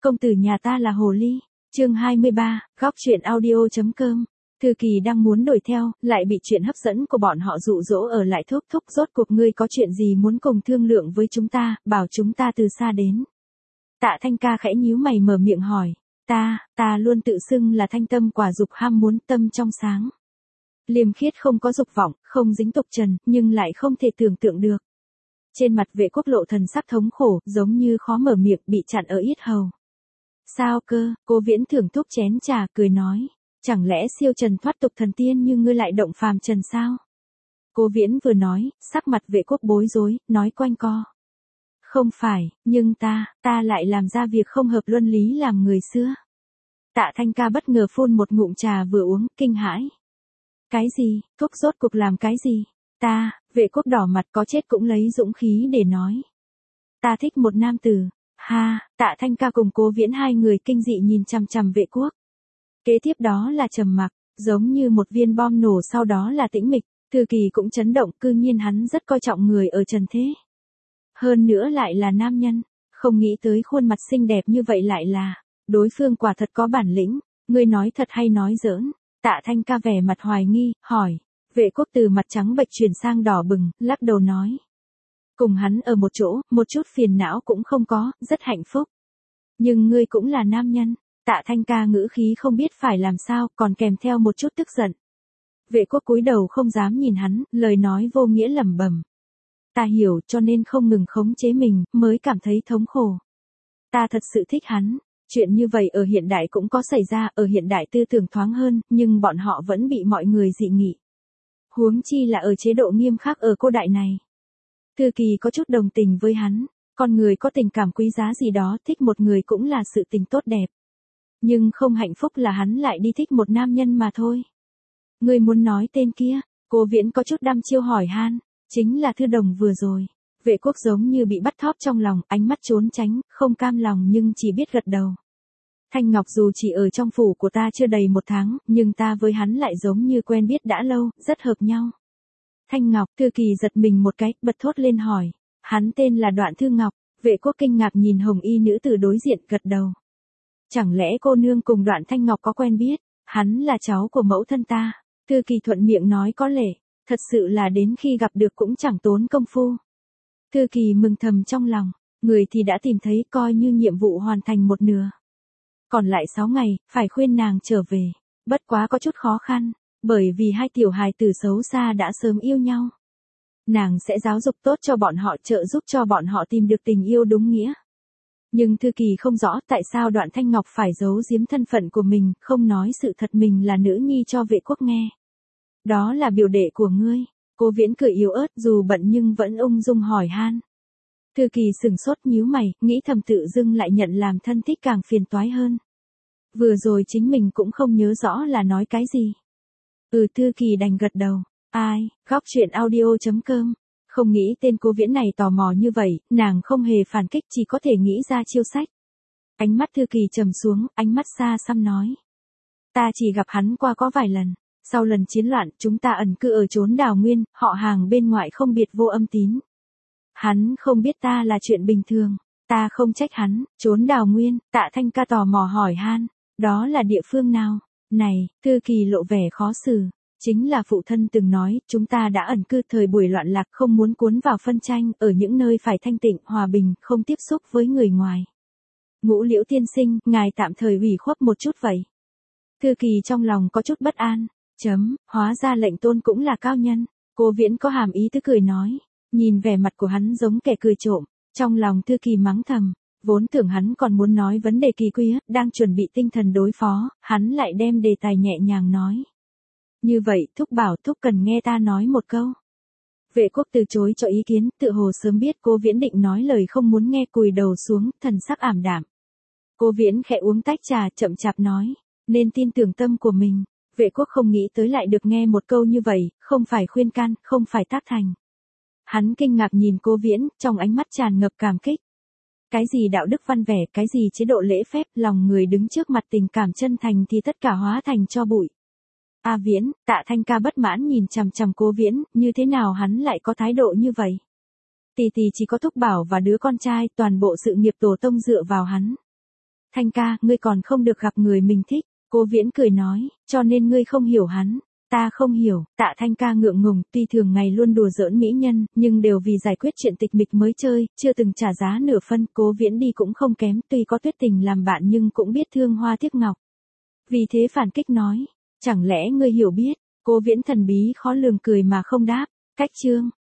công tử nhà ta là hồ ly. Chương 23, góc truyện audio.com. Thư Kỳ đang muốn đuổi theo, lại bị chuyện hấp dẫn của bọn họ dụ dỗ ở lại thúc thúc, rốt cuộc ngươi có chuyện gì muốn cùng thương lượng với chúng ta, bảo chúng ta từ xa đến. Tạ Thanh Ca khẽ nhíu mày mở miệng hỏi, ta luôn tự xưng là thanh tâm quả dục ham muốn, tâm trong sáng. Liêm khiết, không có dục vọng, không dính tục trần, nhưng lại không thể tưởng tượng được. Trên mặt Vệ Quốc lộ thần sắc thống khổ, giống như khó mở miệng, bị chặn ở yết hầu. Sao cơ? Cố Viễn thưởng thuốc chén trà, cười nói, chẳng lẽ siêu trần thoát tục thần tiên như ngươi lại động phàm trần sao? Cố Viễn vừa nói, sắc mặt Vệ Quốc bối rối, nói quanh co. Không phải, nhưng ta lại làm ra việc không hợp luân lý làm người xưa. Tạ Thanh Ca bất ngờ phun một ngụm trà vừa uống, kinh hãi. Cái gì? Thuốc rốt cuộc làm cái gì? Vệ Quốc đỏ mặt, có chết cũng lấy dũng khí để nói. Ta thích một nam tử. Ha, Tạ Thanh Ca cùng Cố Viễn hai người kinh dị nhìn chằm chằm Vệ Quốc. Kế tiếp đó là trầm mặc, giống như một viên bom nổ, sau đó là tĩnh mịch. Thư Kỳ cũng chấn động, cư nhiên hắn rất coi trọng người ở trần thế. Hơn nữa lại là nam nhân, không nghĩ tới khuôn mặt xinh đẹp như vậy lại là, đối phương quả thật có bản lĩnh, ngươi nói thật hay nói giỡn? Tạ Thanh Ca vẻ mặt hoài nghi, hỏi. Vệ Quốc từ mặt trắng bệch chuyển sang đỏ bừng, lắc đầu nói. Cùng hắn ở một chỗ, một chút phiền não cũng không có, rất hạnh phúc. Nhưng ngươi cũng là nam nhân. Tạ Thanh Ca ngữ khí không biết phải làm sao, còn kèm theo một chút tức giận. Vệ Quốc cúi đầu không dám nhìn hắn, lời nói vô nghĩa lẩm bẩm. Ta hiểu, cho nên không ngừng khống chế mình, mới cảm thấy thống khổ. Ta thật sự thích hắn. Chuyện như vậy ở hiện đại cũng có xảy ra, ở hiện đại tư tưởng thoáng hơn, nhưng bọn họ vẫn bị mọi người dị nghị. Huống chi là ở chế độ nghiêm khắc ở cô đại này. Thư Kỳ có chút đồng tình với hắn, con người có tình cảm quý giá gì đó, thích một người cũng là sự tình tốt đẹp. Nhưng không hạnh phúc là hắn lại đi thích một nam nhân mà thôi. Ngươi muốn nói tên kia? Cố Viễn có chút đăm chiêu hỏi han, chính là Thư Đồng vừa rồi. Vệ Quốc giống như bị bắt thóp trong lòng, ánh mắt trốn tránh, không cam lòng nhưng chỉ biết gật đầu. Thanh Ngọc dù chỉ ở trong phủ của ta chưa đầy 1 tháng, nhưng ta với hắn lại giống như quen biết đã lâu, rất hợp nhau. Thanh Ngọc, Thư Kỳ giật mình một cái, bật thốt lên hỏi. Hắn tên là Đoạn Thư Ngọc. Vệ Quốc kinh ngạc nhìn hồng y nữ tử đối diện, gật đầu. Chẳng lẽ cô nương cùng Đoạn Thanh Ngọc có quen biết? Hắn là cháu của mẫu thân ta. Thư Kỳ thuận miệng nói có lệ. Thật sự là đến khi gặp được cũng chẳng tốn công phu. Thư Kỳ mừng thầm trong lòng. Người thì đã tìm thấy, coi như nhiệm vụ hoàn thành 1/2. Còn lại 6 ngày, phải khuyên nàng trở về. Bất quá có chút khó khăn, bởi vì hai tiểu hài tử xấu xa đã sớm yêu nhau. Nàng sẽ giáo dục tốt cho bọn họ, trợ giúp cho bọn họ tìm được tình yêu đúng nghĩa. Nhưng Thư Kỳ không rõ tại sao Đoạn Thanh Ngọc phải giấu giếm thân phận của mình, không nói sự thật mình là nữ nhi cho Vệ Quốc nghe. Đó là biểu đệ của ngươi. Cố Viễn cười yếu ớt, dù bận nhưng vẫn ung dung hỏi han. Thư Kỳ sừng sốt nhíu mày, nghĩ thầm tự dưng lại nhận làm thân thích càng phiền toái hơn. Vừa rồi chính mình cũng không nhớ rõ là nói cái gì. Thư Kỳ đành gật đầu. Ai, góc truyện audio.com. Không nghĩ tên Cố Viễn này tò mò như vậy, nàng không hề phản kích, chỉ có thể nghĩ ra chiêu sách. Ánh mắt Thư Kỳ trầm xuống, ánh mắt xa xăm nói. Ta chỉ gặp hắn qua có vài lần. Sau lần chiến loạn, chúng ta ẩn cư ở chốn Đào Nguyên, họ hàng bên ngoại không biệt vô âm tín. Hắn không biết ta là chuyện bình thường. Ta không trách hắn. Chốn Đào Nguyên, Tạ Thanh Ca tò mò hỏi han. Đó là địa phương nào? Này, Thư Kỳ lộ vẻ khó xử. Chính là phụ thân từng nói, chúng ta đã ẩn cư thời buổi loạn lạc, không muốn cuốn vào phân tranh, ở những nơi phải thanh tịnh, hòa bình, không tiếp xúc với người ngoài. Ngũ Liễu tiên sinh, ngài tạm thời ủy khuất một chút vậy. Thư Kỳ trong lòng có chút bất an. Hóa ra lệnh tôn cũng là cao nhân. Cố Viễn có hàm ý tứ cười nói. Nhìn vẻ mặt của hắn giống kẻ cười trộm. Trong lòng Thư Kỳ mắng thầm. Vốn tưởng hắn còn muốn nói vấn đề kỳ quái, đang chuẩn bị tinh thần đối phó, hắn lại đem đề tài nhẹ nhàng nói. Như vậy, thúc bảo thúc cần nghe ta nói một câu. Vệ Quốc từ chối cho ý kiến, tự hồ sớm biết Cố Viễn định nói lời không muốn nghe, cùi đầu xuống, thần sắc ảm đạm. Cố Viễn khẽ uống tách trà, chậm chạp nói. Nên tin tưởng tâm của mình. Vệ Quốc không nghĩ tới lại được nghe một câu như vậy, không phải khuyên can, không phải tác thành. Hắn kinh ngạc nhìn Cố Viễn, trong ánh mắt tràn ngập cảm kích. Cái gì đạo đức văn vẻ, cái gì chế độ lễ phép, lòng người đứng trước mặt tình cảm chân thành thì tất cả hóa thành tro bụi. Viễn, Tạ Thanh Ca bất mãn nhìn chằm chằm Cố Viễn, như thế nào hắn lại có thái độ như vậy? Tỷ chỉ có thúc bảo và đứa con trai, toàn bộ sự nghiệp tổ tông dựa vào hắn. Thanh ca, ngươi còn không được gặp người mình thích. Cố Viễn cười nói, cho nên ngươi không hiểu hắn. Ta không hiểu, Tạ Thanh ca ngượng ngùng, tuy thường ngày luôn đùa giỡn mỹ nhân, nhưng đều vì giải quyết chuyện tịch mịch mới chơi, chưa từng trả giá nửa phân. Cố Viễn đi cũng không kém, tuy có Tuyết Tình làm bạn nhưng cũng biết thương hoa tiếc ngọc. Vì thế phản kích nói, chẳng lẽ ngươi hiểu biết? Cố Viễn thần bí khó lường cười mà không đáp. Cách chương